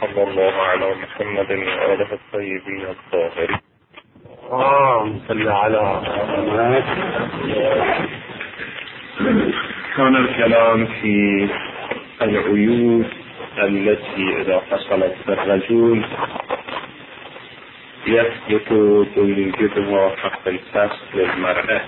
وصلى الله على محمد وآله الطيبين الطاهرين. صل على محمد. كان الكلام في العيوب التي إذا حصلت في الرجل يثبت بوجودها حق الفسخ للمرأة،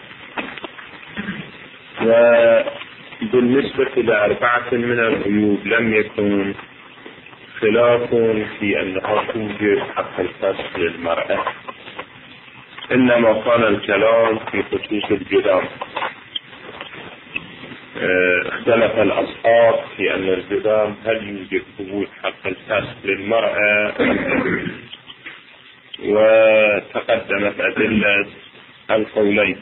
وبالنسبة لأربعة من العيوب لم يكن خلاف في أنها توجد حق الفسخ للمرأة، إنما كان الكلام في خصوص الجدام. اختلف الأصحاب في أن الجدام هل يوجد ثبوت حق الفسخ للمرأة أم لا، وتقدمت أدلة القولين.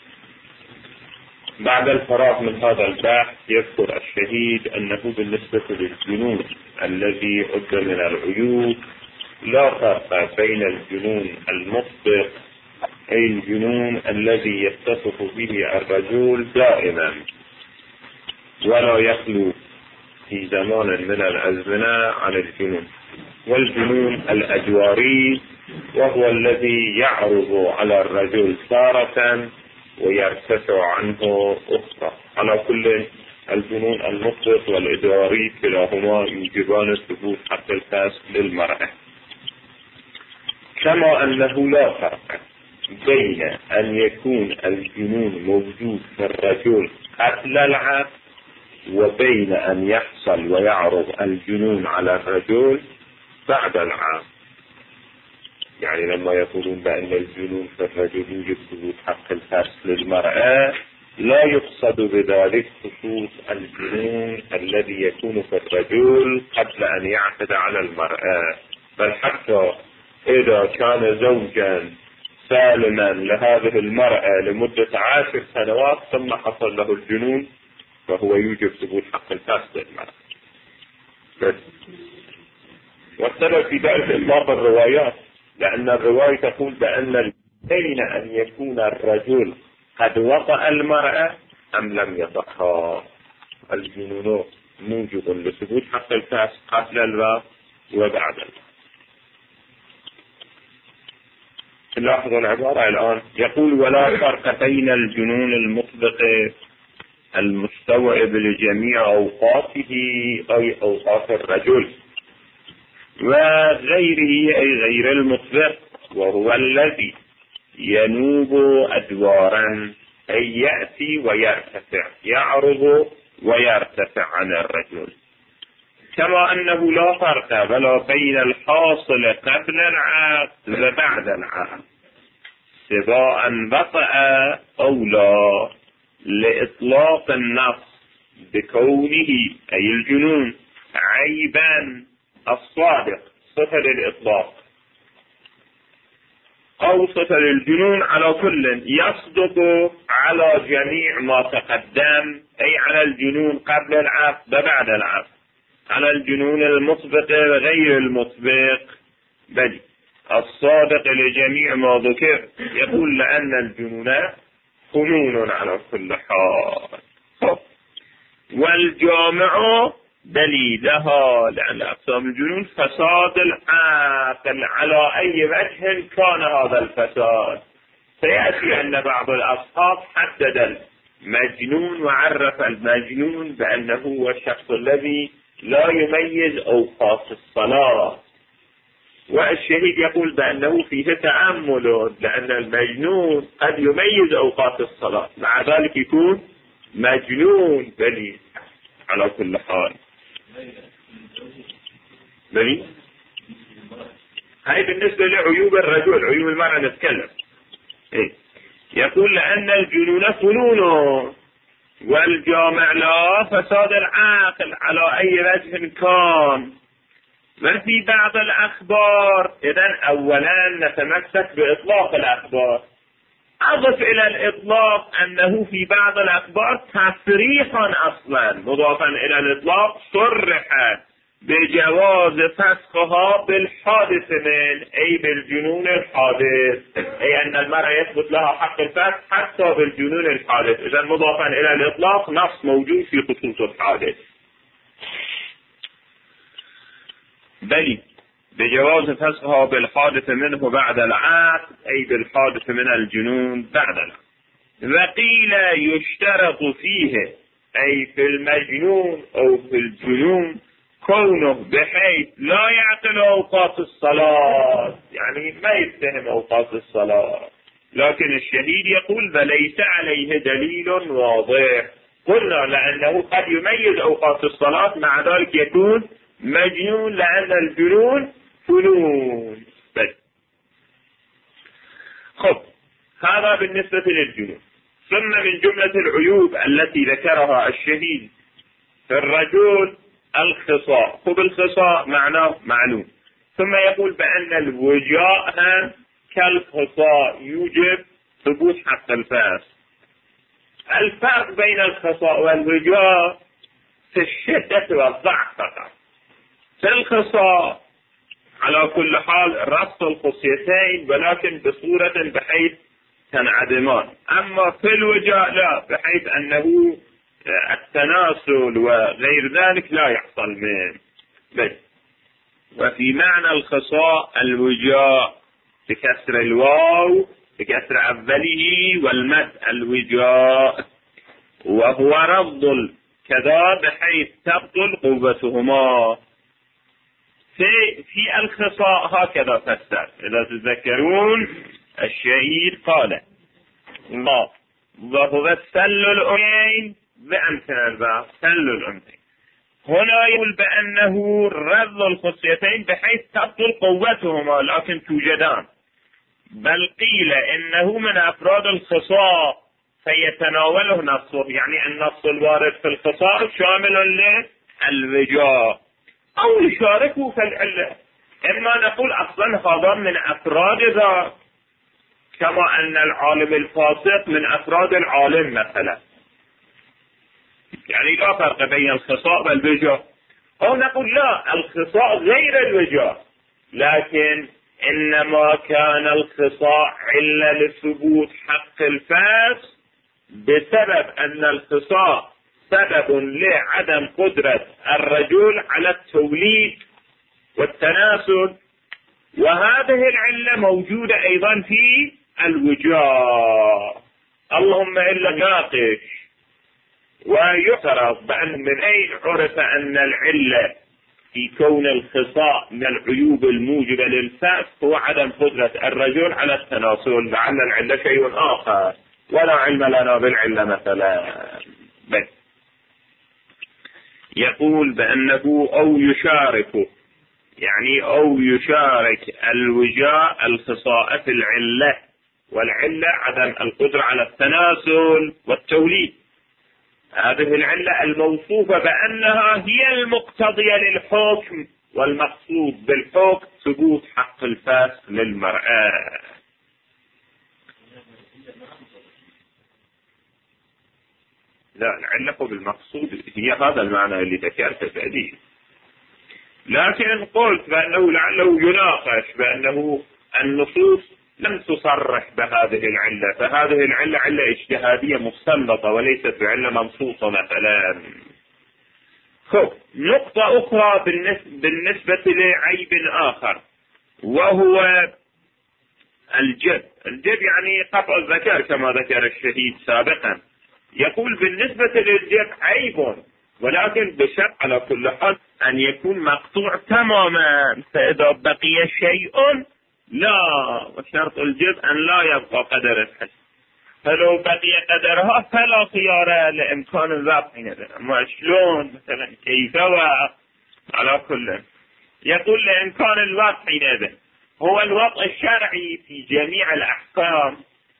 بعد الفراغ من هذا البحث يذكر الشهيد أنه بالنسبة للجنون الذي عد من العيوب لا فرق بين الجنون المطبق أي الجنون الذي يتصف به الرجل دائما ولا يخلو في زمان من الأزمنة عن الجنون، والجنون الأجواري وهو الذي يعرض على الرجل تارة ويرتفع عنه أخرى. على كل الجنون المطلق والإدواري كلاهما يوجبان ثبوت حق الفسخ للمرأة، كما أنه لا فرق بين أن يكون الجنون موجود في الرجل قبل العقد وبين أن يحصل ويعرض الجنون على الرجل بعد العقد. يعني لما يقولون بأن الجنون في الرجل يوجب ثبوت حق الفسخ للمرأة لا يقصد بذلك خصوص الجنون الذي يكون في الرجل قبل أن يعقد على المرأة، بل حتى إذا كان زوجا سالما لهذه المرأة لمدة 10 سنوات ثم حصل له الجنون فهو يوجب ثبوت حق الفسخ للمرأة. والسبب في ذلك إطلاق الروايات، لأن الرواية تقول بأن بين أن يكون الرجل قد وطأ المرأة أم لم يطأها، الجنون موجب لثبوت حق الفسخ قبل الوطء وبعد الوطء. لاحظوا العبارة الآن، يقول ولا فرق بين الجنون المطلق المستوعب لجميع أوقاته أي أوقات الرجل وغيره أي غير المطلق، وهو الذي ينوب أدوارا أي يأتي ويرتفع، يعرض ويرتفع عن الرجل، كما أنه لا فرق ولا بين الحاصل قبل العقد وبعد العقد سواء وطأ أو لا، لإطلاق النص بكونه أي الجنون عيبا الصادق صفة للإطلاق أو صفة للجنون على كل يصدق على جميع ما تقدم، أي على الجنون قبل العقد وبعد العقد، على الجنون المطبق وغير المطبق، بل الصادق لجميع ما ذكر. يقول لأن الجنون فنون على كل حال، والجامع دليلها لأن أقسام الجنون فساد العقل على أي وجه كان هذا الفساد. سيأتي أن بعض الأصحاب حدد المجنون وعرف المجنون بأنه هو الشخص الذي لا يميز أوقات الصلاة، والشهيد يقول بأنه فيه تأمل لأن المجنون قد يميز أوقات الصلاة مع ذلك يكون مجنون. بلي على كل حال بلي هاي بالنسبة لعيوب الرجل. عيوب المرأة نتكلم. يقول لأن الجنون فنون والجامع لا فساد العقل على أي وجه كان. وفي بعض الأخبار، إذن أولا نتمسك بإطلاق الأخبار، أضف إلى الإطلاق أنه في بعض الأخبار تصريحا أصلا مضافا إلى الإطلاق صرح بجواز فسخها بالحادث من أي بالجنون الحادث، أي أن المرأة يثبت لها حق الفسخ حتى بالجنون الحادث. إذن مضافا إلى الإطلاق نص موجود في خصوص الحادث. بل بجواز فسخها بالحادث منه بعد العقد، أي بالحادث من الجنون بعد العقد. وقيل يشترط فيه، أي في المجنون أو في الجنون، كونه بحيث لا يعقل أوقات الصلاة، يعني ما يتهم أوقات الصلاة. لكن الشهيد يقول فليس عليه دليل واضح. قلنا لأنه قد يميز أوقات الصلاة، مع ذلك يكون مجنون، لأن الجنون فنون. بس خب، هذا بالنسبة للجنون. ثم من جملة العيوب التي ذكرها الشهيد في الرجل الخصاء. خب، الخصاء معناه معلوم. ثم يقول بأن الوجاء كالخصاء يوجب ثبوت حق الفاس. الفرق بين الخصاء والوجاء في الشدة والضعف فقط. في الخصاء على كل حال ربط الخصيتين، ولكن بصورة بحيث تنعدمان. أما في الوجاء لا، بحيث أنه التناسل وغير ذلك لا يحصل منه. بس وفي معنى الخصاء الوجاء بكسر الواو بكسر أوله والمد الوجاء، وهو رفض كذا بحيث تبطل قوتهما. في الخصاء هكذا فسر، إذا تذكرون الشهيد قال وهو سل الأنثيين بأمثل البعض، سل الأنثيين. هنا يقول بأنه رفض الخصيتين بحيث تبطل قوتهما، لكن توجدان. بل قيل إنه من أفراد الخصاء فيتناوله نصه، يعني النص الوارد في الخصاء شامل للوجاء، أو يشاركه في العلة. إما نقول أصلا هذا من أفراد ذاك، كما أن العالم الفاسق من أفراد العالم مثلا، يعني لا فرق بين الخصاء والوجاء. أو نقول لا، الخصاء غير الوجاء، لكن إنما كان الخصاء علة لثبوت حق الفاس بسبب أن الخصاء سبب لعدم قدرة الرجل على التوليد والتناسل، وهذه العلة موجودة أيضا في الوجاء. اللهم إلا ناقش. ويعترف بأن من أين عرف أن العلة في كون الخصاء من العيوب الموجبة للفاس هو عدم قدرة الرجل على التناسل، لعل العلة شيء آخر، ولا علم لنا بالعلة مثلا. بس يقول بأنه أو يشارك، يعني أو يشارك الوجاء الخصاء في العلة، والعلة عدم القدرة على التناسل والتوليد. هذه العلة الموصوفة بأنها هي المقتضية للحكم، والمقصود بالحكم ثبوت حق الفاس للمرأة. لا، العلة بالمقصود هي هذا المعنى اللي ذكرته بعدين، لكن قلت بأنه لعله يناقش بأنه النصوص لم تصرح بهذه العلة، فهذه العلة علة اجتهادية مستنبطة وليست بعلة منصوصة مثلا. نقطة أخرى بالنسبة لعيب آخر، وهو الجد. الجد يعني قطع الذكر كما ذكر الشهيد سابقا. يقول بالنسبة للجد عيب، ولكن بشرط على كل حال أن يكون مقطوع تماما، فإذا بقي شيء لا، وشرط الجد أن لا يبقى قدر الحس. فلو بقي قدرها فلا خيار لإمكان الوقت حينئذ. أما شلون مثلا كيف على كل، يقول لإمكان الوقت حينئذ. هو الوضع الشرعي في جميع الأحكام،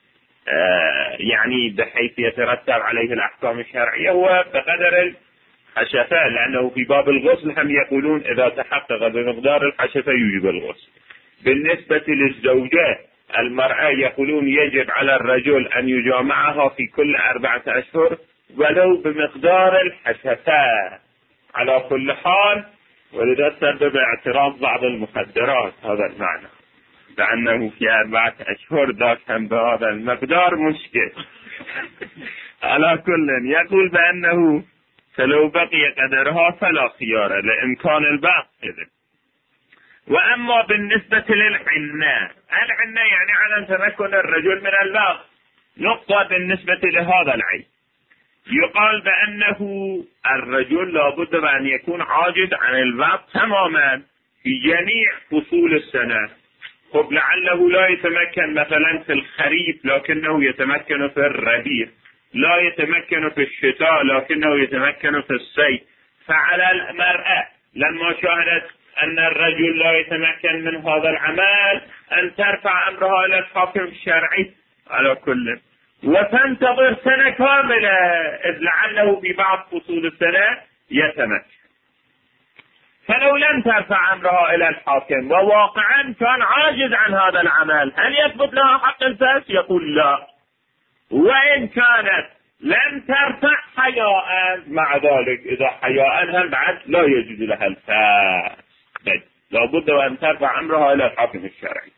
يعني بحيث يترتب عليه الأحكام الشرعية، هو بقدر الحشفة، لأنه في باب الغسل هم يقولون إذا تحقق بمقدار الحشفة يوجب الغسل. بالنسبة للزوجة المرأة يقولون يجب على الرجل أن يجامعها في كل 4 أشهر ولو بمقدار الحشفة على كل حال. ولذا سبب اعتراض بعض المخدرات هذا المعنى، لأنه في 4 أشهر ذاك هم بهذا المقدار مشكل. على كل يقول بأنه فلو بقي قدرها فلا خيار لإمكان البعض. وأما بالنسبة للعنة، العنة يعني عدم تمكن الرجل من البغي، نقطة بالنسبة لهذا العيب. يقال بأنه الرجل لابد بأن يكون عاجز عن البغي تماما في جميع فصول السنة. خب لعله لا يتمكن مثلا في الخريف لكنه يتمكن في الربيع، لا يتمكن في الشتاء لكنه يتمكن في الصيف. فعلى المرأة لما شاهدت أن الرجل لا يتمكن من هذا العمل أن ترفع أمرها إلى الحاكم الشرعي على كل، وتنتظر سنة كاملة، إذ لعله في بعض فصول السنة يتمكن. فلو لم ترفع أمرها إلى الحاكم وواقعا كان عاجز عن هذا العمل، هل يثبت لها حق الفاس؟ يقول لا. وإن كانت لم ترفع حياء مع ذلك، إذا حياء هم بعد لا يجوز لها الفاس، لابد أن ترفع أمرها إلى الحاكم الشرعي.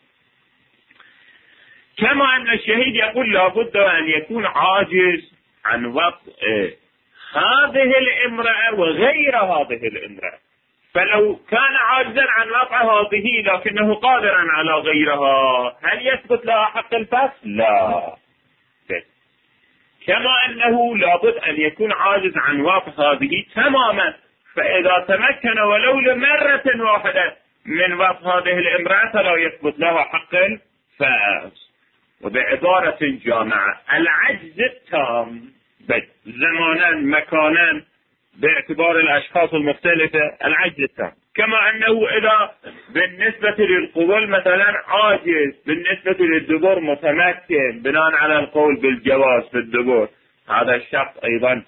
كما أن الشهيد يقول لابد أن يكون عاجز عن وطء هذه الامرأة وغير هذه الامرأة. فلو كان عاجزا عن وطء هذه لكنه قادرا على غيرها، هل يثبت لها حق الفاس؟ لا. كما أنه لابد أن يكون عاجز عن وطء هذه تماما، فإذا تمكن ولو لمرة واحدة من وطء هذه الامرأة فلا يثبت لها حق الفاس. وبعبارة جامعة، العجز التام زمانا مكانا باعتبار الأشخاص المختلفة، العجز التام. كما أنه إذا بالنسبة للقبول مثلا عاجز، بالنسبة للدبور متمكن بناء على القول بالجواز في الدبور، هذا الشخص أيضا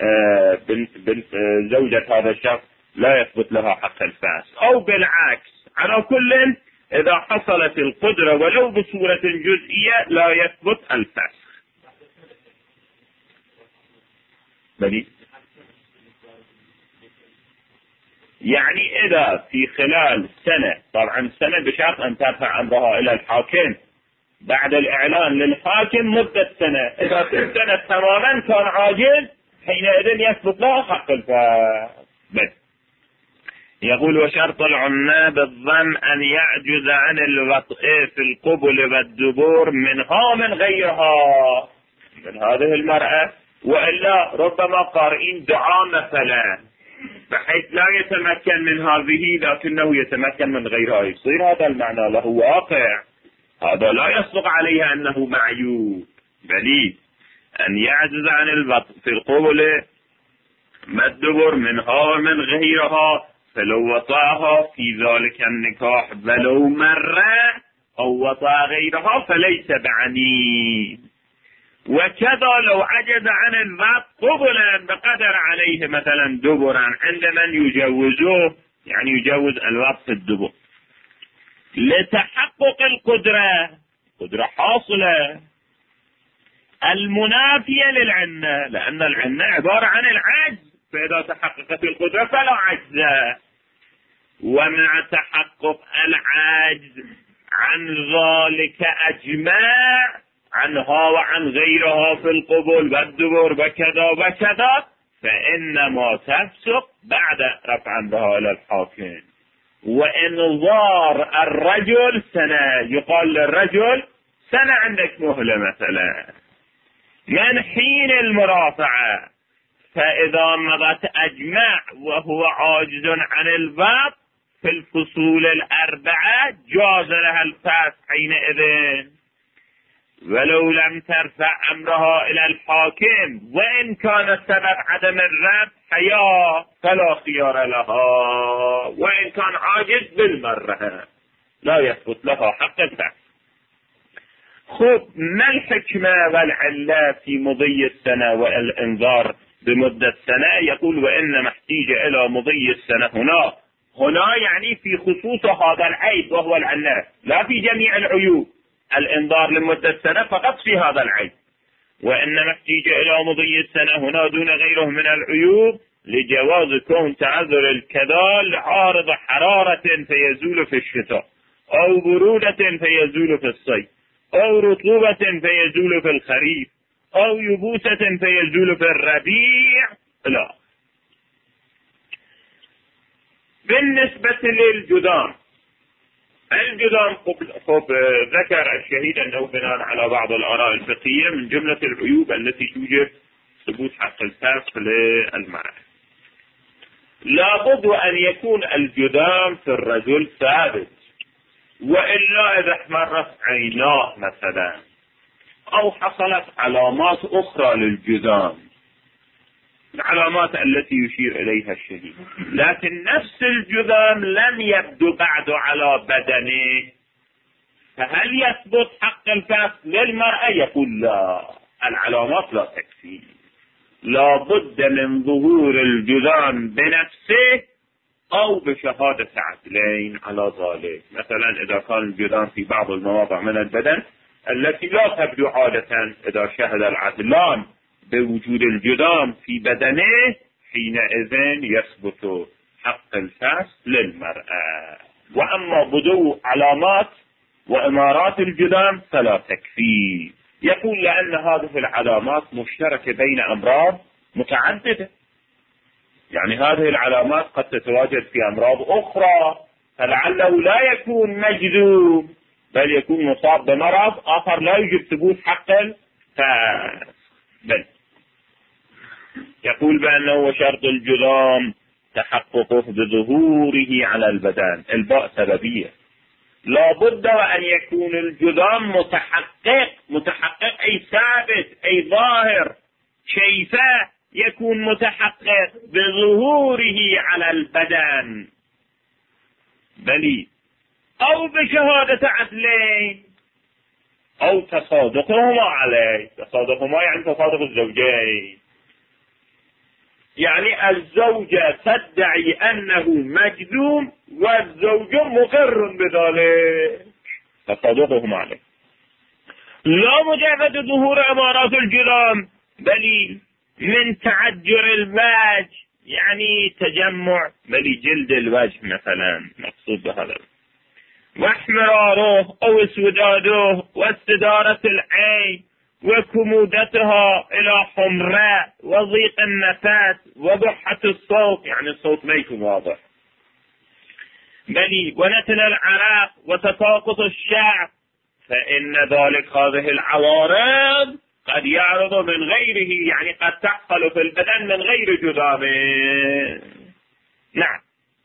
زوجة هذا الشخص لا يثبت لها حق الفاس. أو بالعكس، على كل إذا حصلت القدرة ولو بصورة جزئية لا يثبت الفسخ. يعني إذا في خلال سنة، طبعا سنة بشرط أن ترفع أمرها إلى الحاكم بعد الإعلان للحاكم مدة سنة، إذا في السنة تماما كان عاجز حينئذ يثبت لها حق الفسخ. يقول وشرط العنة بالضم أن يعجز عن الوطء في القبل والدبور منها من غيرها، من هذه المرأة، وإلا ربما قارئين دعاء مثلا بحيث لا يتمكن من هذه لكنه يتمكن من غيرها، يصير هذا المعنى له واقع. هذا لا يصدق عليه أنه معيوب، بل أن يعجز عن الوطء في القبل والدبور منها ومن غيرها، فلو وطاها في ذلك النكاح ولو مرة أو وطا غيرها فليس بعنين. وكذا لو عجز عن الوطء قبلا بقدر عليه مثلا دبرا عند من يجوزوه، يعني يجوز الوطء في الدبر لتحقق القدرة، قدرة حاصلة المنافية للعنة، لأن العنة عبارة عن العجز، فإذا تحققت القدرة فلا عجز. ومع تحقق العجز عن ذلك أجمع عنها وعن غيرها في القبول والدبر وكذا وكذا، فإنما تفسق بعد رفع أمرها إلى الحاكم. وإنظار الرجل سنة، يقال للرجل سنة عندك مهلة مثلا من حين المرافعة، فإذا مضت أجمع وهو عاجز عن الوطء في الفصول الأربعة جاز لها الفسخ حينئذ. ولو لم ترفع أمرها إلى الحاكم وإن كان السبب عدم الرفع حياء فلا خيار لها، وإن كان عاجز بالمرة لا يثبت لها حق الفسخ. خب ما الحكمة والعلة في مضي السنة والإنذار بمدة سنة؟ يقول وإنما احتيج إلى مضي السنة هنا يعني في خصوص هذا العيب وهو العنة، لا في جميع العيوب. الإنذار لمدة سنة فقط في هذا العيب. وإنما احتيج إلى مضي السنة هنا دون غيره من العيوب لجواز كون تعذر الكذا لعارض حرارة فيزول في الشتاء، أو برودة فيزول في الصيف، أو رطوبة فيزول في الخريف، أو يبوسة فيزول في الربيع. لا. بالنسبة للجدام الجذام خب ذكر الشهيد أنه بناء على بعض الآراء الفقهية من جملة العيوب التي توجب ثبوت حق الفسخ للمرأة. لابد أن يكون الجذام في الرجل ثابت، وإلا إذا احمرت عيناه مثلا أو حصلت علامات أخرى للجذام، العلامات التي يشير إليها الشهيد، لكن نفس الجذام لم يبدو بعد على بدنه، فهل يثبت حق الفسخ للمرأة؟ يقول لا، العلامات لا تكفي، لا بد من ظهور الجذام بنفسه أو بشهادة عدلين على ذلك. مثلا إذا كان الجذام في بعض المواضع من البدن التي لا تبدو عادة، إذا شهد العدلان بوجود الجذام في بدنه حينئذ يثبت حق الفسخ للمرأة. وأما بدو علامات وإمارات الجذام فلا تكفي. يقول لأن هذه العلامات مشتركة بين أمراض متعددة، يعني هذه العلامات قد تتواجد في أمراض أخرى، فلعله لا يكون مجذوب بل يكون مصاب بمرض آخر لا يوجد ثبوت حق الفسخ. بل يقول بأنه شرط الجذام تحققه بظهوره على البدن، الباء سببية، لا بد وأن يكون الجذام متحقق أي ثابت أي ظاهر. كيف يكون متحقق؟ بظهوره على البدن، بل أو بشهادة عدلين أو تصادقهما عليه. تصادقهما يعني تصادق الزوجين، يعني الزوجة تدعي أنه مجذوم والزوج مقر بذلك، تصادقهم عليه. لا مجرد ظهور أمارات الجذام، بل من تعجر الوجه، يعني تجمع بل جلد الوجه مثلا مقصود بهذا، واحمراره أو اسوداده واستدارة العين وكمودتها إلى حمراء وضيق النفس وبحة الصوت، يعني الصوت ما يكون واضح، بل ونتن العرق وتساقط الشعر، فإن ذلك هذه العوارض قد يعرض من غيره، يعني قد تحصل في البدن من غير جذام. نعم،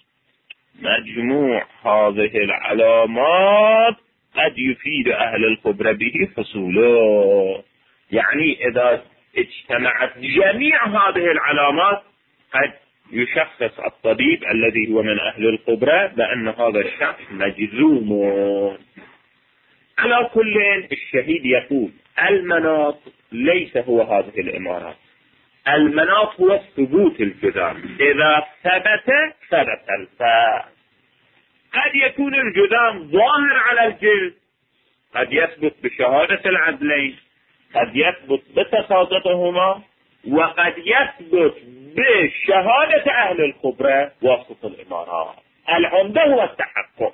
مجموع هذه العلامات قد يفيد أهل الخبرة به حصوله، يعني إذا اجتمعت جميع هذه العلامات قد يشخص الطبيب الذي هو من أهل الخبرة بأن هذا الشخص مجذوم. على كل الشهيد يقول المناط ليس هو هذه الإمارات، المناط هو ثبوت الجذام، إذا ثبت الفسخ. قد يكون الجذام ظاهر على الجلد، قد يثبت بشهادة العدلين، قد يثبت بتصادقهما، وقد يثبت بشهادة أهل الخبرة واسطة الإمارات. العمدة هو التحقق،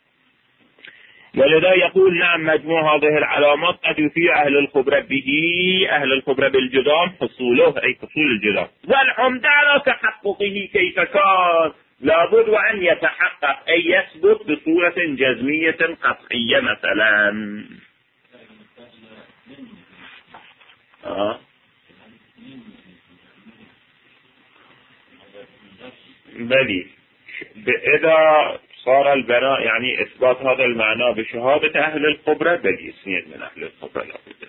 ولذا يقول نعم مجموع هذه العلامات قد يفيد أهل الخبرة به، أهل الخبرة بالجذام حصوله أي حصول الجذام، والعمدة على تحققه كيف كان لابد وأن يتحقق أي يثبت بصورة جزمية قطعية مثلا. بلي إذا صار البناء يعني إثبات هذا المعنى بشهادة أهل الخبرة، بل اثنين من أهل الخبرة لابد.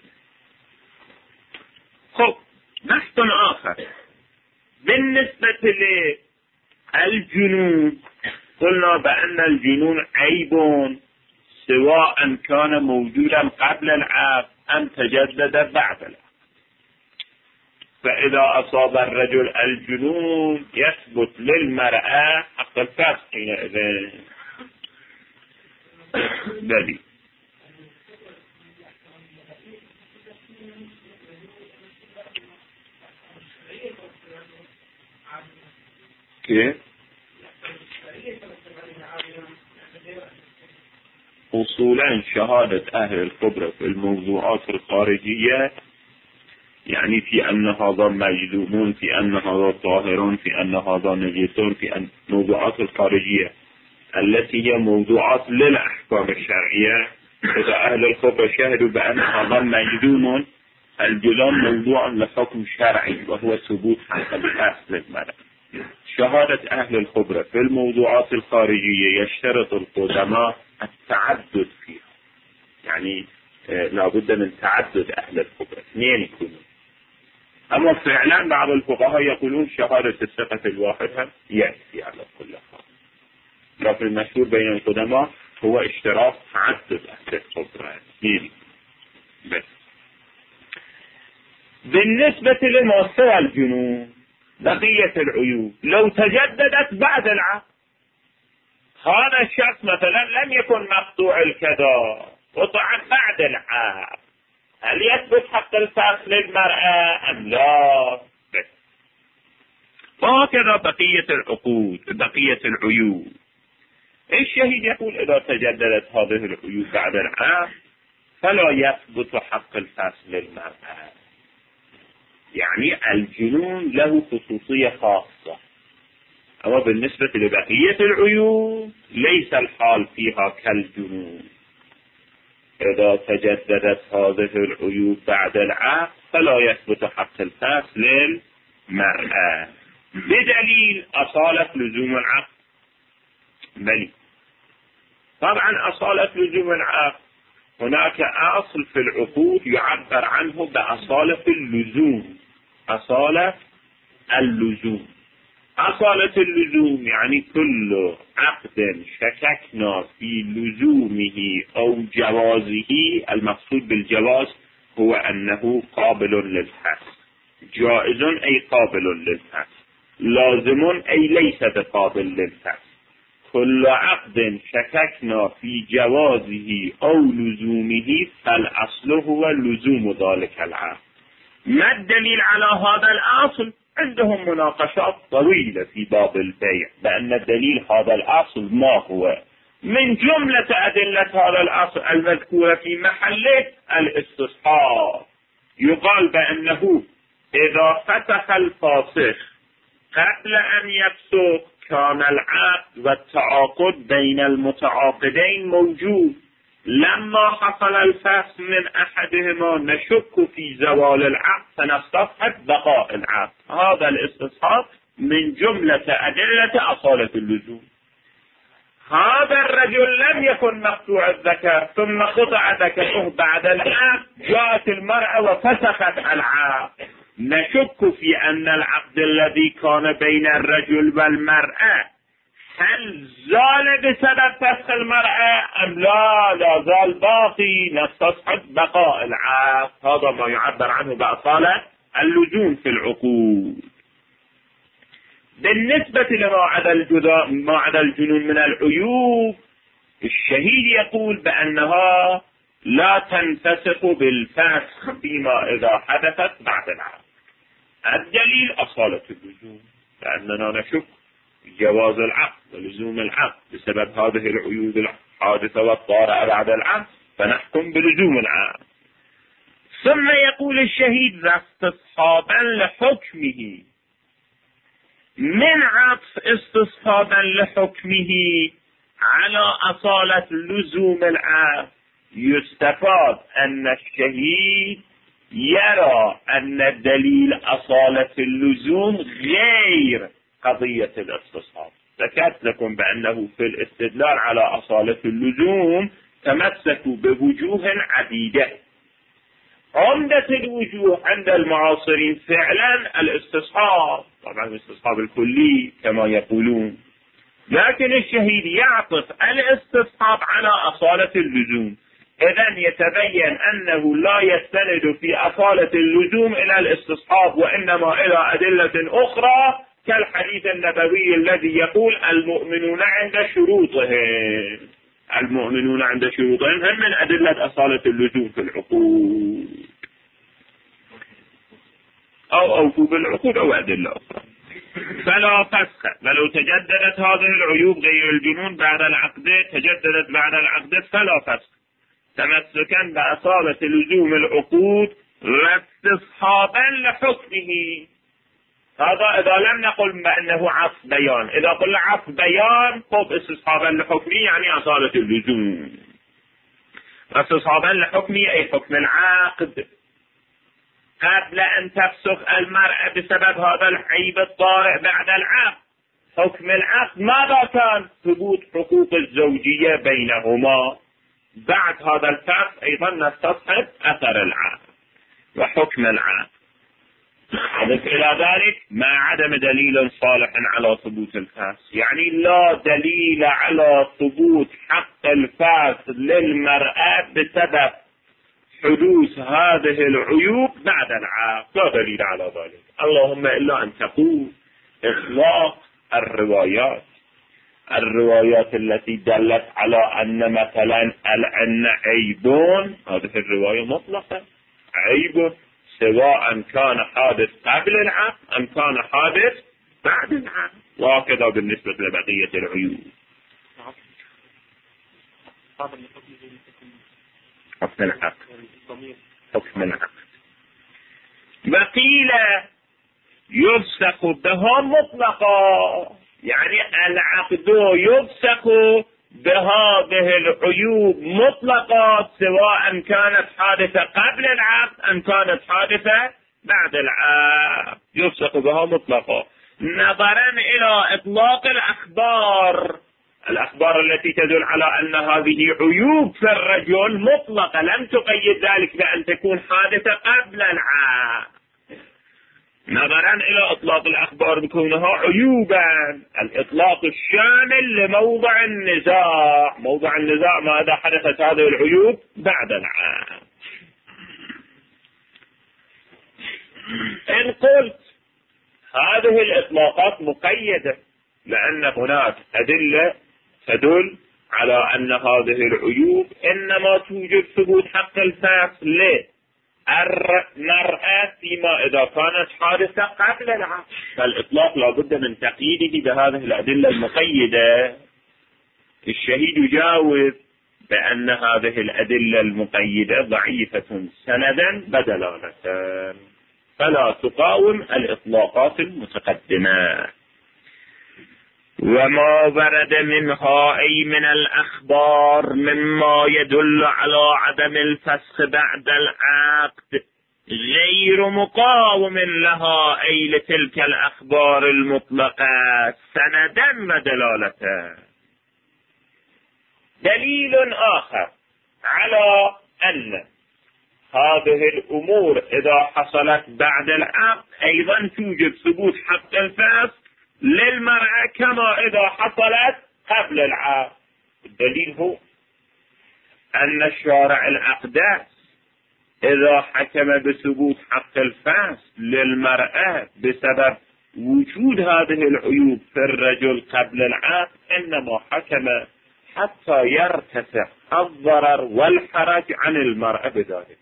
خب، بحث آخر بالنسبة للجنون، قلنا بأن الجنون عيب سواء كان موجودا قبل العقد أم تجدد بعد العقد، فإذا أصاب الرجل الجنون يثبت للمرأة حق الفسخ حينئذ. بلي كيف؟ أصولا شهادة أهل الخبرة في الموضوعات الخارجية، يعني في أن هذا مجذوم، في أن هذا طاهر، في أن هذا نجس، في أن الموضوعات الخارجية التي هي موضوعات للأحكام الشرعية، إذا أهل الخبرة شهدوا بأن هذا مجنون الجنون موضوع لحكم شرعي وهو ثبوت حق الأصل للمرأة. شهادة أهل الخبرة في الموضوعات الخارجية يشترط القدماء التعدد فيها، يعني لابد من تعدد أهل الخبرة، اثنين يكونوا. أما فعلا بعض الفقهاء يقولون شهادة الثقة الواحد يكفي على كل حال، لكن المشهور بين القدماء هو اشتراط تعدد أهل الخبرة اثنين بس. بالنسبة لموضوع الجنون بقية العيوب لو تجددت بعد العقد، هذا الشخص مثلا لم يكن مقطوع الكذا وطعن بعد العقد، هل يثبت حق الفصل للمرأة أم لا؟ وهكذا بقية العقود بقية العيوب. الشهيد يقول إذا تجددت هذه العيوب بعد العقد فلا يثبت حق الفصل للمرأة، يعني الجنون له خصوصية خاصة، أما بالنسبة لبقية العيوب ليس الحال فيها كالجنون. إذا تجددت هذه العيوب بعد العقد فلا يثبت حق الفصل للمرأة بدليل أصالة لزوم العقد. بل طبعا أصالة لزوم العقد هناك أصل في العقود يعبر عنه بأصالة اللزوم، أصالة اللزوم. أصالة اللزوم يعني كل عقد شككنا في لزومه أو جوازه، المقصود بالجواز هو أنه قابل للفسخ، جائز أي قابل للفسخ، لازم أي ليس بقابل للفسخ. كل عقد شككنا في جوازه أو لزومه فالأصل هو لزوم ذلك العقد. ما الدليل على هذا الأصل؟ عندهم مناقشات طويلة في باب البيع بأن الدليل هذا الأصل ما هو. من جملة أدلة هذا الأصل المذكورة في محله الاستصحاب، يقال بأنه إذا فتح الفاسخ قبل أن يفسخ كان العقد والتعاقد بين المتعاقدين موجود، لما حصل الفسخ من أحدهما نشك في زوال العقد فنستصحب بقاء العقد. هذا الاستصحاب من جملة أدلة أصالة اللزوم. هذا الرجل لم يكن مقطوع الذكر ثم قطع ذكره بعد العقد، جاءت المرأة وفسخت العقد، نشك في أن العقد الذي كان بين الرجل والمرأة هل زال بسبب فسخ المرأة أم لا زال باقي، نستصحب بقاء العقد. هذا ما يعبر عنه بأصالة اللزوم في العقود. بالنسبة لما عدا الجنون من العيوب، الشهيد يقول بأنها لا تنفسخ بالفسخ فيما إذا حدثت بعد العقد. الدليل أصالة اللزوم، لأننا نشك جواز العقد ولزوم العقد بسبب هذه العيوب الحادثة والطارئة بعد العقد، فنحكم بلزوم العقد. ثم يقول الشهيد استصحابا لحكمه، من عطف استصحابا لحكمه على أصالة لزوم العقد يستفاد أن الشهيد يرى أن الدليل أصالة اللزوم غير قضية الاستصحاب. ذكرت لكم بأنه في الاستدلال على أصالة اللزوم تمسكوا بوجوه عديدة. عمدة الوجوه عند المعاصرين فعلا الاستصحاب، طبعا الاستصحاب الكلي كما يقولون، لكن الشهيد يعطف الاستصحاب على أصالة اللزوم. إذن يتبين أنه لا يستند في أصالة اللزوم إلى الاستصحاب وإنما إلى أدلة أخرى كالحديث النبوي الذي يقول المؤمنون عند شروطهم. المؤمنون عند شروطهم هم من أدلة أصالة اللزوم في العقود، أو أوفوا بالعقود أو أدلة أخرى. فلا فسخ ولو تجددت هذه العيوب غير الجنون بعد العقد، تجددت بعد العقد فلا فسخ، تمسكا بأصالة لزوم العقود واستصحابا لحكمه. هذا إذا لم نقل بأنه عطف بيان. إذا قلنا عطف بيان خب استصحابا لحكمي يعني أصالة اللزوم. استصحابا لحكمي أي حكم العقد قبل أن تفسخ المرأة بسبب هذا العيب الطارئ بعد العقد. حكم العقد ماذا كان؟ ثبوت حقوق الزوجية بينهما. بعد هذا الفرق أيضا نستصحب أثر العقد وحكم العقد. أضف إلى ذلك ما عدم دليل صالح على ثبوت الفاس، يعني لا دليل على ثبوت حق الفاس للمرأة بسبب حدوث هذه العيوب بعد العقد، لا دليل على ذلك. اللهم إلا أن تقول إطلاق الروايات التي دلت على أن مثلا أن عيبون، هذه الرواية مطلقة عيب سواء كان حادث قبل العقد أم كان حادث بعد العقد، وهكذا بالنسبة لبقية العيوب. حكم العقد وقيل يفسخ بها مطلقا، يعني العقد يفسخ بهذه العيوب مطلقا سواء كانت حادثة قبل العقد أم كانت حادثة بعد العقد، يفسخ بها مطلقا نظرا إلى إطلاق الأخبار التي تدل على أن هذه عيوب في الرجل مطلقة، لم تقيد ذلك بأن تكون حادثة قبل العقد، نظرا إلى إطلاق الأخبار بكونها عيوبا. الإطلاق الشامل لموضع النزاع، موضع النزاع ماذا حدثت هذه العيوب بعد العقد. إن قلت هذه الإطلاقات مقيدة لأن هناك أدلة تدل على أن هذه العيوب إنما توجد ثبوت حق الفاس للمرأة فيما إذا كانت حادثة قبل العقد، فالإطلاق لابد من تقييده بهذه الأدلة المقيدة. الشهيد يجاوب بأن هذه الأدلة المقيدة ضعيفة سندا بدلالة، فلا تقاوم الإطلاقات المتقدمة. وما ورد منها أي من الأخبار مما يدل على عدم الفسخ بعد العقد غير مقاوم لها أي لتلك الأخبار المطلقة سندا ودلالة. دليل آخر على أن هذه الأمور إذا حصلت بعد العقد أيضا توجد ثبوت حق الفاس للمرأة كما إذا حصلت قبل العقد. الدليل هو أن الشارع الأقدس إذا حكم بثبوت حق الفاس للمرأة بسبب وجود هذه العيوب في الرجل قبل العقد إنما حكم حتى يرتفع الضرر والحرج عن المرأة بذلك.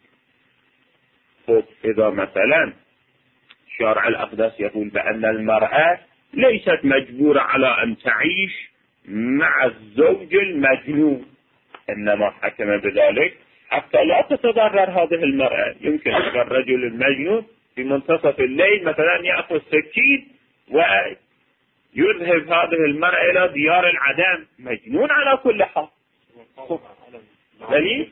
إذا مثلا شارع الأقدس يقول بأن المرأة ليست مجبورة على أن تعيش مع الزوج المجنون، إنما حكم بذلك حتى لا تتضرر هذه المرأة. يمكن الرجل المجنون في منتصف الليل مثلا يأخذ سكين ويذهب هذه المرأة إلى ديار العدم، مجنون على كل حال. دليل؟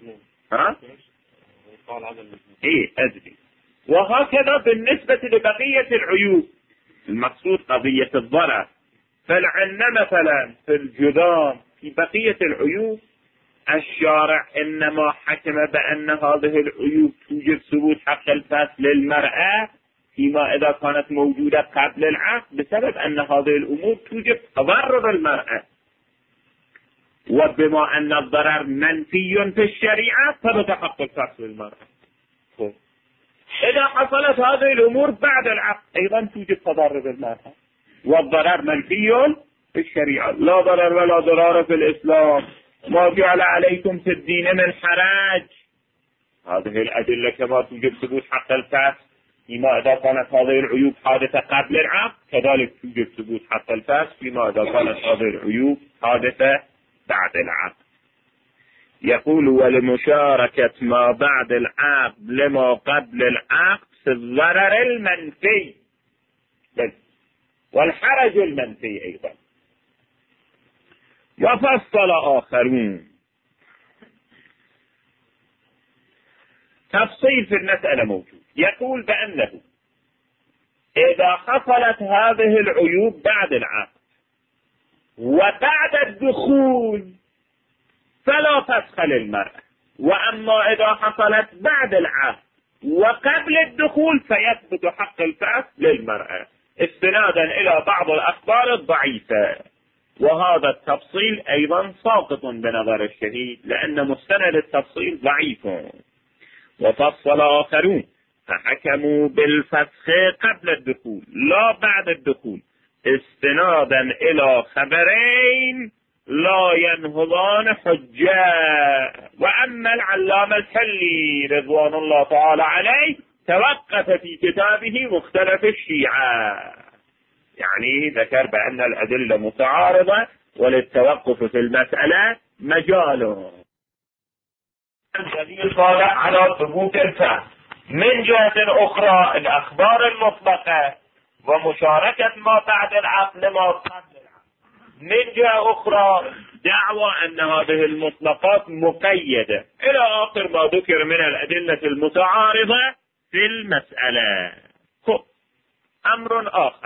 أدري. وهكذا بالنسبة لبقية العيوب، المقصود قضية الضرر. فلعلنا مثلا في الجذام في بقية العيوب الشارع إنما حكم بأن هذه العيوب توجد ثبوت حق الفاس للمرأة فيما إذا كانت موجودة قبل العقد بسبب أن هذه الأمور توجد تضرر المرأة، وبما أن الضرر منفي في الشريعة فبتحقق الفاس للمرأة. إذا حصلت هذه الأمور بعد العقد أيضا توجد تضرر المرأة، والضرر منفي في الشريعة. لا ضرر ولا ضرار في الإسلام، ما جعل عليكم في الدين من حرج. هذه الأدلة كما توجد ثبوت حق الفاس فيما إذا كانت هذه العيوب حادثة قبل العقد كذلك توجد ثبوت حق الفاس فيما إذا كانت هذه العيوب حادثة بعد العقد. يقول ولمشاركة ما بعد العقد لما قبل العقد في الضرر المنفي. والحرج المنفي أيضا. وفصل آخرون تفصيل في المسألة موجود، يقول بأنه إذا حصلت هذه العيوب بعد العقد وبعد الدخول فلا فسخ للمرأة، وأما إذا حصلت بعد العقد وقبل الدخول فيثبت حق الفسخ للمرأة استنادا إلى بعض الأخبار الضعيفة. وهذا التفصيل أيضا ساقط بنظر الشهيد لأن مستند التفصيل ضعيف. وفصل آخرون فحكموا بالفسخ قبل الدخول لا بعد الدخول استنادا إلى خبرين لا ينهضان حجة. وأما العلامة الحلي رضوان الله تعالى عليه توقف في كتابه مختلف الشيعة، يعني ذكر بأن الأدلة متعارضة وللتوقف في المسألة مجال. الدليل صالح على ثبوت الفهم. من جهة أخرى الأخبار المطلقة ومشاركة ما بعد العقل ما قبل العقل. من جهة أخرى دعوى أن هذه المطلقات مقيدة إلى آخر ما ذكر من الأدلة المتعارضة في المسألة. أمر آخر،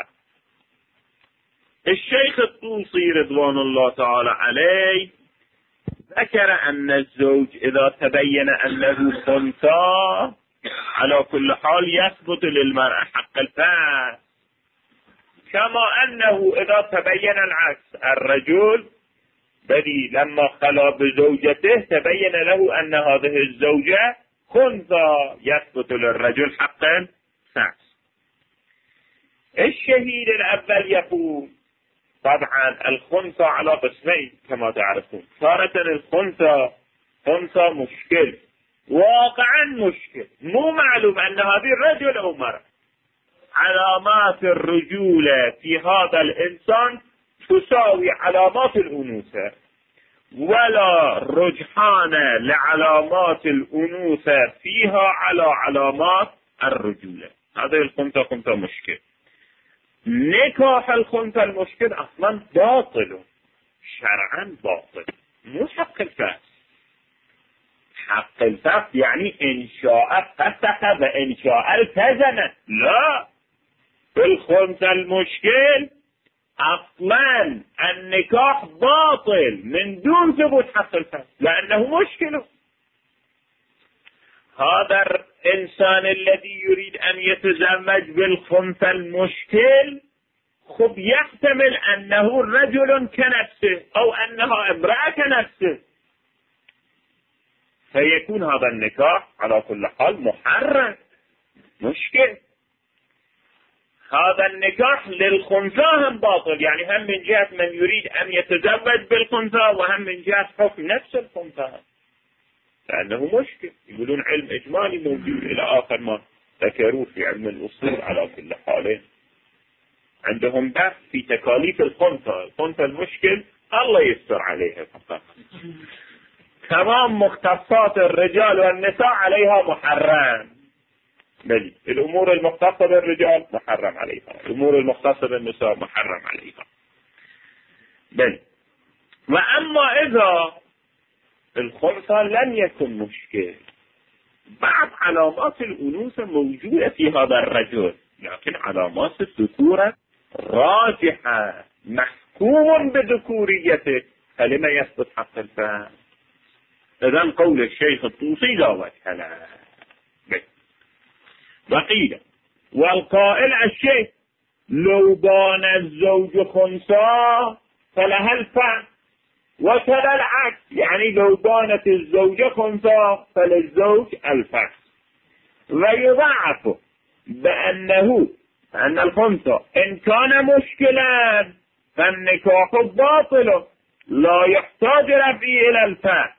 الشيخ الطوسي رضوان الله تعالى عليه ذكر أن الزوج إذا تبين أنه خنثى على كل حال يثبت للمرأة حق الفسخ، كما أنه إذا تبين العكس، الرجل بدي لما خلا بزوجته تبين له أن هذه الزوجة خنثى يثبت للرجل حق الفسخ. الشهيد الأول يقول طبعا الخنثى على قسمين كما تعرفون، تارة الخنثى خنثى مشكل واقعا مشكل، مو معلوم أن هذه الرجل أو مرأة. علامات الرجولة في هذا الإنسان تساوي علامات الأنوثة، ولا رجحان لعلامات الأنوثة فيها على علامات الرجولة. هذه الخنثى خنثى مشكل. نكاح الخنثى المشكل أصلا باطل شرعا، باطل، مو حق الفسخ. حق الفسخ يعني إن شاء فسخ وإن شاء التزم. لا، الخنثى المشكل أصلا النكاح باطل من دون ثبوت حق الفسخ لأنه مشكل. هذا الإنسان الذي يريد أن يتزوج بالخنثى المشكل خب يحتمل أنه رجل كنفسه أو أنها امرأة كنفسه، فيكون هذا النكاح على كل حال محرم مشكل. هذا النكاح للخنثى هم باطل، يعني هم من جهة من يريد أن يتزوج بالخنثى وهم من جهة حكم نفس الخنثى لأنه مشكل. يقولون علم إجمالي موجود إلى آخر ما ذكروه في علم الأصول. على كل حال عندهم بحث في تكاليف الخنثى المشكل الله يستر عليها فقط. تمام مختصات الرجال والنساء عليها محرم، بل الأمور المختصة بالرجال محرم عليها، الأمور المختصة بالنساء محرم عليها. بل وأما إذا الخنثى لم يكن مشكل، بعض علامات الأنوثة موجودة في هذا الرجل لكن علامات الذكورة راجحة، محكوم بذكوريته، فلما يثبت حق الفسخ؟ إذن قول الشيخ الطوسي لا وجه له. وقيل والقائل الشيخ لو بان الزوج خنثى فلها الفسخ، وكذا العكس، يعني لو بانت الزوجة خنثى فللزوج الفسخ. ويضعف بأن الخنثى إن كان مشكلا فالنكاح باطل لا يحتاج فيه إلى الفسخ.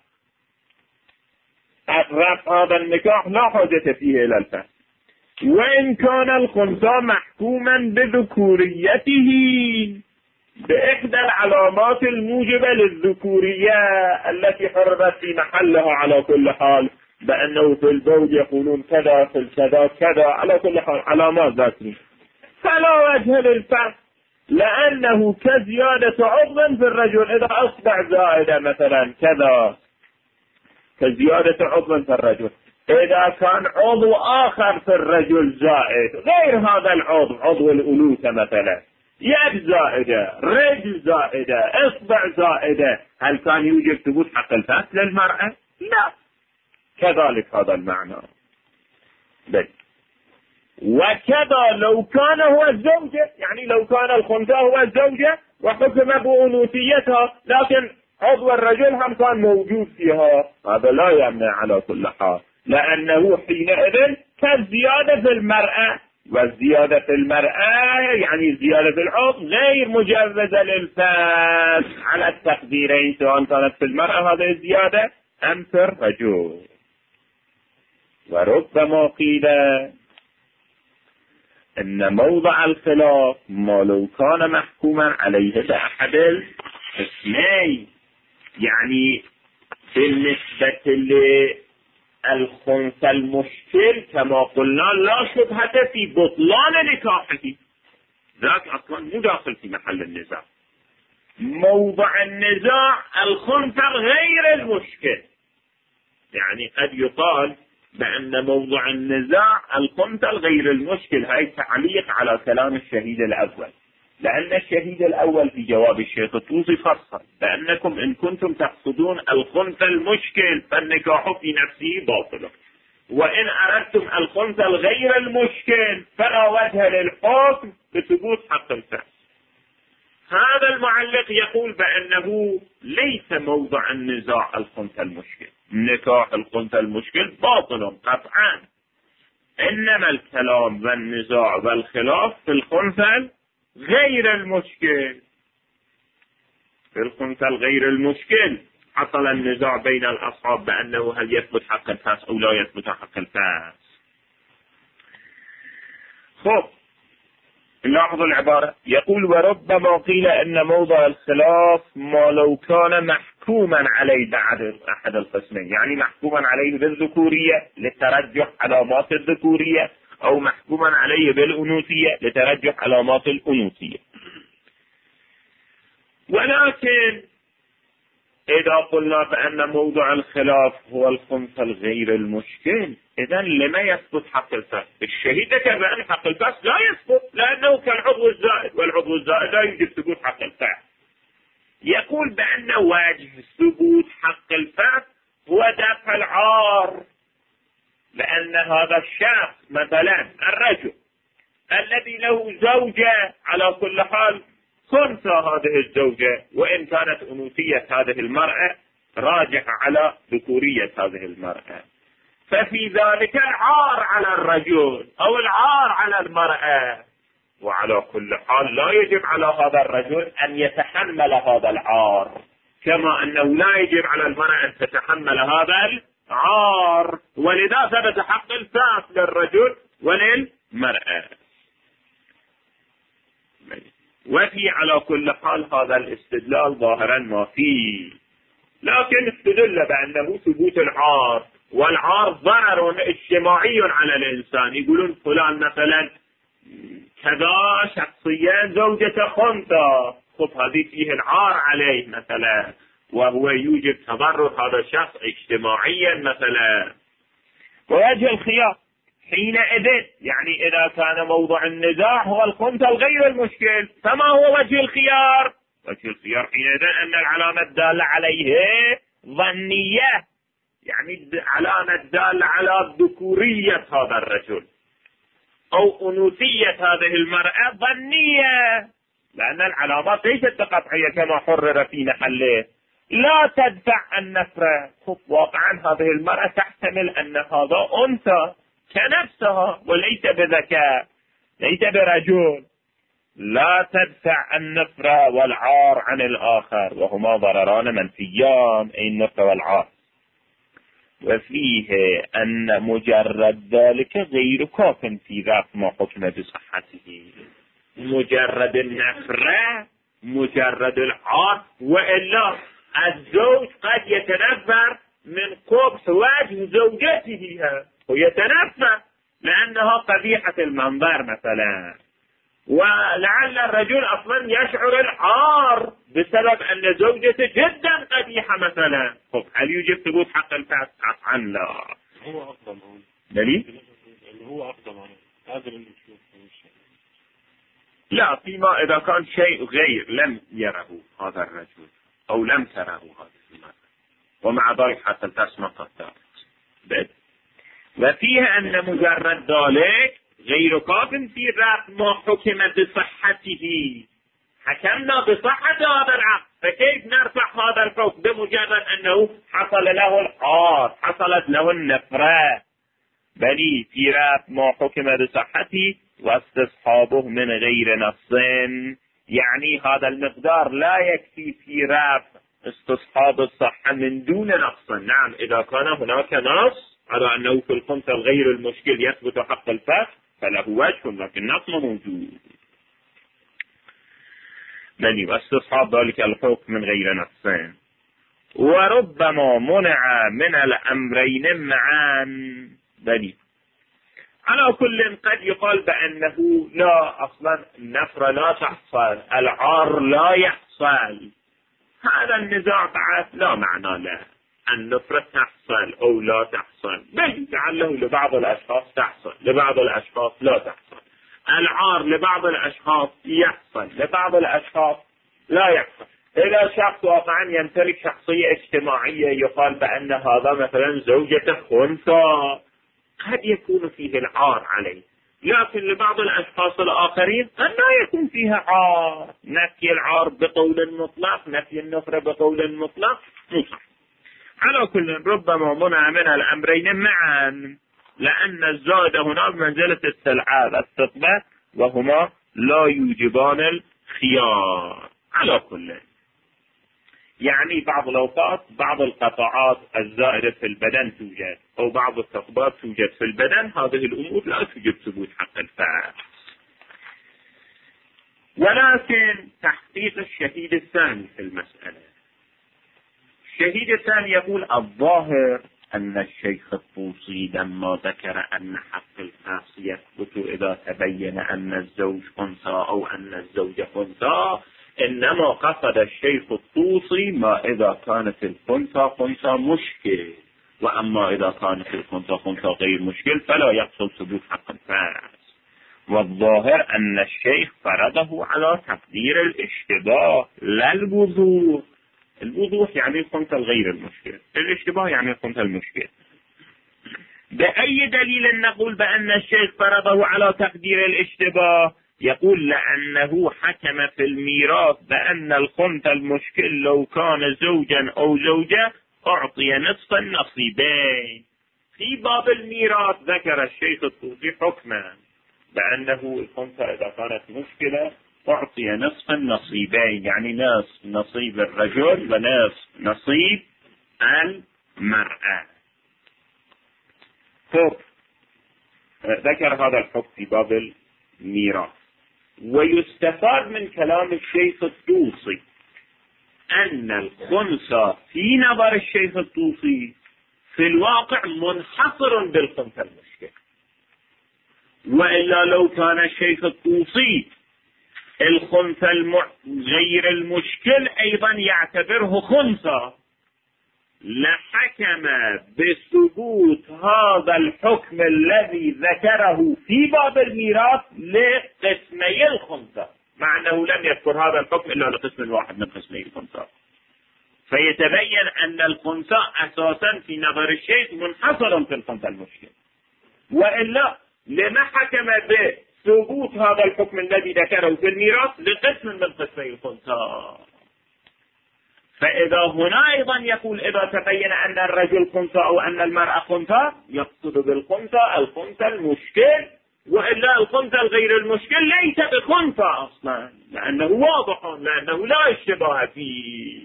رفع هذا النكاح لا حاجة فيه إلى الفسخ. وإن كان الخنثى محكوما بذكوريته بإحدى العلامات الموجبة للذكورية التي حرمت في محلها على كل حال، بأنه في الزوج يقولون كذا في الكذا كذا، على كل حال علامات ذاتية. فلا وجه للفرق، لأنه كزيادة عضو في الرجل. إذا أصبع زائدة مثلا كذا كزيادة عضو في الرجل، إذا كان عضو آخر في الرجل زائد غير هذا العضو، عضو الأنوثة مثلا، يد زائدة، رجل زائدة، إصبع زائدة، هل كان يوجب ثبوت حق الفاس للمرأة؟ لا. كذلك هذا المعنى. بل وكذا لو كان هو الزوجة، يعني لو كان الخنثى هو الزوجة وحكم بأنوثيتها، لكن عضو الرجل هم كان موجود فيها، هذا لا يمنع على كل حال، لأنه حينئذ كالزيادة في المرأة، والزيادة في المرأة يعني زيادة العضو غير مجوزة للفاس على التقديرين، سواء كانت في المرأة هذه الزيادة أم في الرجل. وربما قيل إن موضع الخلاف ما لو كان محكوما عليه بأحد الاثنين، يعني بالنسبة للخنثى المشكل كما قلنا لا شبهة في بطلان نكاحه، ذاك أصلا مو داخل في محل النزاع. موضع النزاع الخنثى غير المشكل، يعني قد يقال بأن موضع النزاع الخنثى الغير المشكل. هاي تعليق على كلام الشهيد الأول، لأن الشهيد الأول في جواب الشيخ الطوسي فصل بأنكم إن كنتم تقصدون الخنثى المشكل فالنكاح في نفسه باطل، وإن أردتم الخنثى الغير المشكل فلا وجه للحكم بثبوت حق الفاس. هذا المعلق يقول بأنه ليس موضع النزاع الخنثى المشكل، نكاح الخنثى المشكل باطل قطعا، إنما الكلام والنزاع والخلاف في الخنثى غير المشكل. في الخنثى الغير المشكل حصل النزاع بين الأصحاب بأنه هل يثبت حق الفاس أو لا يثبت حق الفاس. خب لاحظوا العبارة، يقول وربما قيل أن موضع الخلاف ما لو كان محكوما عليه بعد أحد القسمين، يعني محكوما عليه بالذكورية لترجح علامات الذكورية، أو محكوما عليه بالأنوثية لترجح علامات الأنوثية. ولكن إذا قلنا بأن موضع الخلاف هو الخنثى الغير المشكل، إذن لما يثبت حق الفاس؟ الشهيد ذكر بأن حق الفاس لا يثبت لأنه كالعضو الزائد، والعضو الزائد لا يوجد ثبوت حق الفاس. يقول بأن وجه ثبوت حق الفاس هو دفع العار، لأن هذا الشخص مثلا الرجل الذي له زوجة على كل حال خنثى هذه الزوجة، وإن كانت أنوثية هذه المرأة راجحة على ذكورية هذه المرأة، ففي ذلك العار على الرجل أو العار على المرأة، وعلى كل حال لا يجب على هذا الرجل أن يتحمل هذا العار، كما أنه لا يجب على المرأة أن تتحمل هذا العار، ولذا ثبت حق الفاس للرجل وللمرأة. وفي على كل حال هذا الاستدلال ظاهرا ما فيه، لكن استدل بأنه ثبوت العار، والعار ضرر اجتماعي على الإنسان. يقولون فلان مثلا كذا شخصيا زوجة خنثى، خب هذه فيه العار عليه مثلا، وهو يوجب تضرر هذا الشخص اجتماعيا مثلا. ووجه الخيار حينئذ يعني إذا كان موضوع النزاع هو الخنثى الغير المشكل، فما هو وجه الخيار؟ وجه الخيار حينئذ أن العلامة الدالة عليه ظنية، يعني علامة دالة على ذكورية هذا الرجل أو أنوثية هذه المرأة ظنية، لأن العلامات ليست قطعية كما حرر في محله، لا تدفع النفرة. واقعا هذه المرأة تحتمل أن هذا أنثى كنفسها وليس بذكاء، ليس برجل، لا تدفع النفرة والعار عن الآخر، وهما ضرران منفيان، أي النفرة والعار. وفيه أن مجرد ذلك غير كاف في ذاك ما حكم بصحته، مجرد النفرة مجرد العار، وإلا الزوج قد يتنفر من قبح وجه زوجته ويتنفر لأنها قبيحة المنظر مثلا، ولعل الرجل أصلا يشعر العار بسبب أن زوجته جدا قبيحة مثلا. هل يوجب ثبوت حق الفعل؟ قطعا لا. هو أفضل دليل؟ اللي هو أفضل هذا اللي نشوفه. لا، فيما إذا كان شيء غير لم يره هذا الرجل أو لم تره هذه المرأة، ومع ذلك حتى تسمى قد وفيها أن مجرد ذلك غير كاف في رفع ما حكم بصحته. حكمنا بصحة هذا العقد، فكيف نرفع هذا الحكم بمجرد أنه حصل له العار، حصلت له النفرة؟ بل في رفع ما حكم بصحته واستصحابه من غير نص، يعني هذا المقدار لا يكفي في رفع استصحاب الصحة من دون نص. نعم، إذا كان هناك نص على أنه في الخمسة الغير المشكل يثبت حق الفسخ فله وجه، لكن نص موجود. بل واستصحاب ذلك الحكم من غير نص. وربما منع من الأمرين معا. بل على كل قد يقال بأنه لا، أصلا النفرة لا تحصل، العار لا يحصل. هذا النزاع بعد لا معنى له، النفرة تحصل أو لا تحصل، بل لعله لبعض الأشخاص تحصل، لبعض الأشخاص لا تحصل. العار لبعض الأشخاص يحصل، لبعض الأشخاص لا يحصل. إذا شخص واقعا يمتلك شخصية اجتماعية يقال بأن هذا مثلا زوجته خنثى، قد يكون فيه العار عليه، لكن لبعض الأشخاص الآخرين أن لا يكون فيها عار. نفي العار بقول مطلق، نفي النفرة بقول مطلق مصح. على كل ربما منع من الأمرين معا، لأن الزائد هنا بمنزلة السلعة الثقبة، وهما لا يوجبان الخيار. على كل يعني بعض الأوقات بعض القطاعات الزائدة في البدن توجد، أو بعض الثقبات توجد في البدن، هذه الأمور لا توجب ثبوت حق الفعل. ولكن تحقيق الشهيد الثاني في المسألة، الشهيد الثاني يقول الظاهر أن الشيخ الطوسي لما ذكر أن حق الفاس يثبت إذا تبين أن الزوج خنثى أو أن الزوجة خنثى، إنما قصد الشيخ الطوسي ما إذا كانت الخنثى خنثى مشكل، وأما إذا كانت الخنثى خنثى غير مشكل فلا يحصل ثبوت حق الفاس. والظاهر أن الشيخ فرضه على تقدير الاشتباه لا الوضوح. الوضوح يعني الخنثى الغير المشكل، الاشتباه يعني الخنثى المشكل. بأي دليل نقول بأن الشيخ فرضه على تقدير الاشتباه؟ يقول لأنه حكم في الميراث بأن الخنثى المشكل لو كان زوجا أو زوجة أعطي نصف النصيبين. في باب الميراث ذكر الشيخ الطوسي حكما بأنه الخنثى إذا كانت مشكلة أعطي نصف النصيبين، يعني نصف نصيب الرجل ونصف نصيب المرأة. ذكر هذا الحكم في باب الميراث. ويستفاد من كلام الشيخ الطوسي أن الخنثى في نظر الشيخ الطوسي في الواقع منحصر بالخنثى المشكل، وإلا لو كان الشيخ الطوسي الخنثى غير المشكل أيضا يعتبره خنثى لحكم بثبوت هذا الحكم الذي ذكره في باب الميراث لقسمي الخنثى، مع أنه لم يذكر هذا الحكم إلا لقسم واحد من قسمي الخنثى. فيتبين أن الخنثى أساسا في نظر الشيخ منحصر في الخنثى المشكل، وإلا لما حكم بثبوت هذا الحكم الذي ذكره في الميراث لقسم من قسمي الخنثى. فإذا هنا أيضا يقول إذا تبين أن الرجل خنثى أو أن المرأة خنثى يقصد بالخنثى الخنثى المشكل، وإلا الخنثى الغير المشكل ليس بخنثى أصلا، لأنه واضح، لأنه لا اشتباه فيه.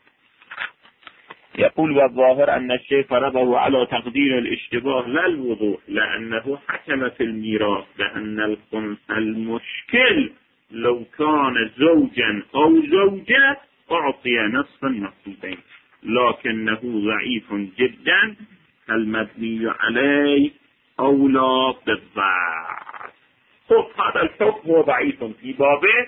يقول والظاهر أن الشيخ فرضه على تقدير الاشتباه لا الوضوح، لأنه حكم في الميراث بأن الخنثى المشكل لو كان زوجا أو زوجة أعطي نصف النصيبين، لكنه ضعيف جدا فالمبني عليه أولى بالضعف. هذا الحكم هو ضعيف في بابه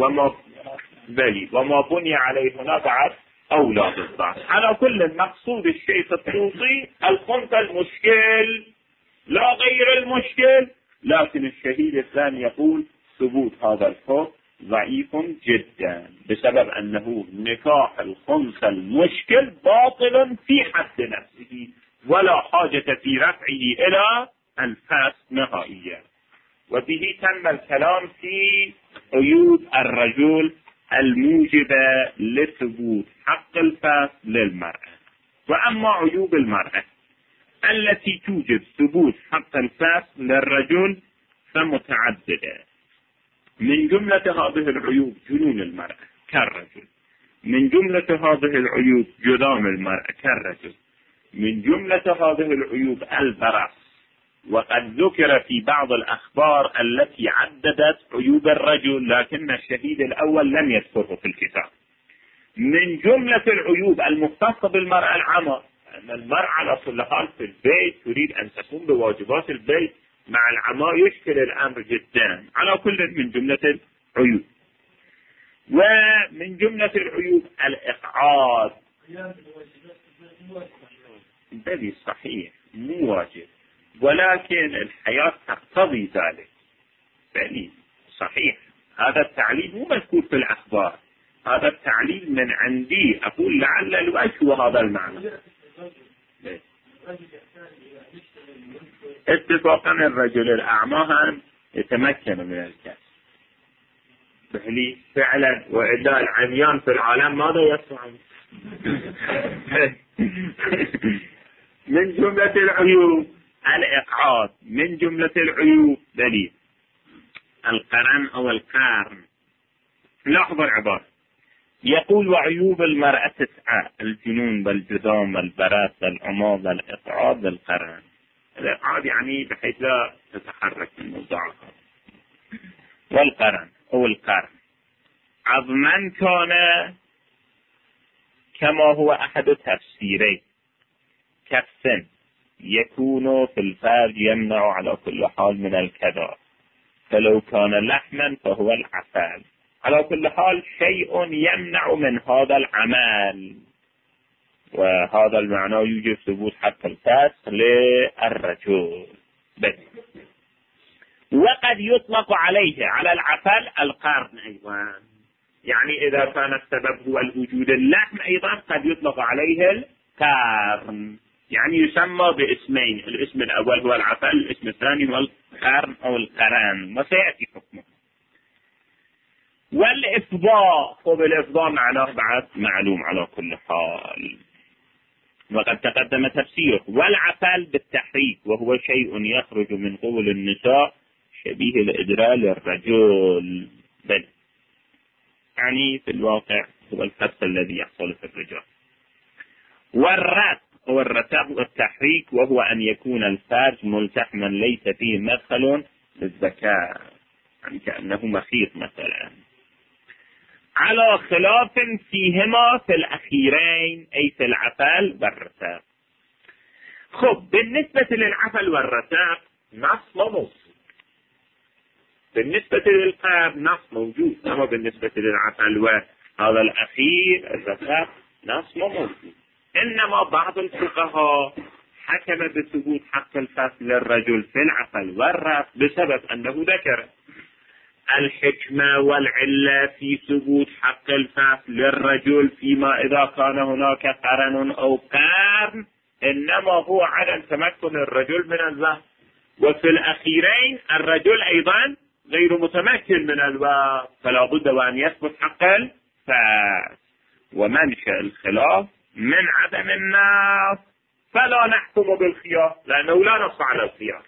وما بني عليه هنا بعد أولى بالضعف. على كل المقصود الشيخ الطوسي الخنثى المشكل لا غير المشكل، لكن الشهيد الثاني يقول ثبوت هذا الحكم ضعيف جدا بسبب أنه نكاح الخنثى المشكل باطل في حد نفسه ولا حاجة في رفعه إلى الفاسق نهائيا. وبه تم الكلام في عيوب الرجل الموجبة لثبوت حق الفاسق للمرأة. وأما عيوب المرأة التي توجب ثبوت حق الفاسق للرجل فمتعددة. من جملة هذه العيوب جنون المرأة كالرجل، من جملة هذه العيوب جذام المرأة كالرجل، من جملة هذه العيوب البرص، وقد ذكر في بعض الأخبار التي عددت عيوب الرجل لكن الشهيد الأول لم يذكره في الكتاب. من جملة العيوب المختصة بالمرأة العمى، أن المرأة على كل حال في البيت تريد أن تقوم بواجبات البيت مع العمى يشكل الأمر جدا. على كل من جملة العيوب. ومن جملة العيوب الإقعاد. بلي صحيح مو واجب ولكن الحياة تقتضي ذلك. بلي صحيح هذا التعليل مو مذكور في الأخبار، هذا التعليل من عندي أقول لعل الوجه هذا المعنى. اتفاقا الرجل الأعمى هم يتمكن من الكسب بلي فعلا، وإلا العميان في العالم ماذا يصنعون؟ من جملة العيوب الإقعاد، من جملة العيوب دليل القرن أو القرن. لاحظوا العبارة يقول وعيوب المرأة 9: الجنون والجذام والبراس والعمى والإقعاد والقرن. الإقعاد يعني بحيث لا تتحرك من موضعها. والقرن أو القرن عظما كان كما هو أحد تفسيري كالسن يكون في الفرج يمنع على كل حال من الكذا، فلو كان لحما فهو العسل. على كل حال شيء يمنع من هذا العمل، وهذا المعنى يوجب ثبوت حق الفاسق للرجل. وقد يطلق عليه على العسل القرن أيضا، يعني إذا كان السبب هو الوجود اللحم أيضا قد يطلق عليه القرن، يعني يسمى باسمين، الاسم الأول هو العسل، الاسم الثاني هو القرن أو القرن، وسيأتي حكمه. والإفضاء، وبالإفضاء معناه بعد معلوم على كل حال وقد تقدم تفسيره. والعسل بالتحريك وهو شيء يخرج من قبل النساء شبيه الإدرال للرجل، بل يعني في الواقع هو الفتح الذي يحصل في الرجال. والرتق هو الرتق والتحريك وهو أن يكون الفرج ملتحما ليس فيه مدخل للذكاء، يعني كأنه مخيط مثلا، على خلاف فيهما في الأخيرين أي في العسل والرتق. خب بالنسبة للعسل والرتق نص موجود، بالنسبة للقرن نص موجود، أما بالنسبة للعسل وهذا الأخير الرتق نص موجود. إنما بعض الفقهاء حكم بثبوت حق الفاسق للرجل في العسل والرتق بسبب أنه ذكر الحكمة والعلة في ثبوت حق الفاسق للرجل فيما إذا كان هناك قرن أو قرن إنما هو عدم تمكن الرجل من الوهم، وفي الأخيرين الرجل أيضا غير متمكن من الوهم، فلا بد وأن يثبت حق الفاسق. ومنشأ الخلاف من عدم النص، فلا نحكم بالخيار لأنه لا نص على الخيار.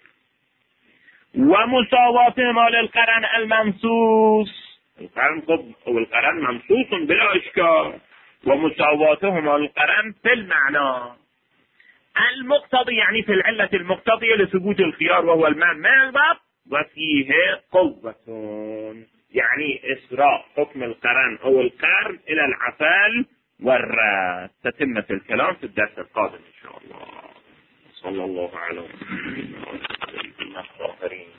ومساواتهما للقرن الممسوس، القرن ممسوس بلا إشكال، ومساواتهما للقرن في المعنى المقتضي، يعني في العلة المقتضية لثبوت الخيار وهو الماء من الباب، وفيه قوة، يعني إسراء حكم القرن أو القرن إلى العسل والرتق. تتمة الكلام في الدرس القادم إن شاء الله. صلى الله عليه وسلم.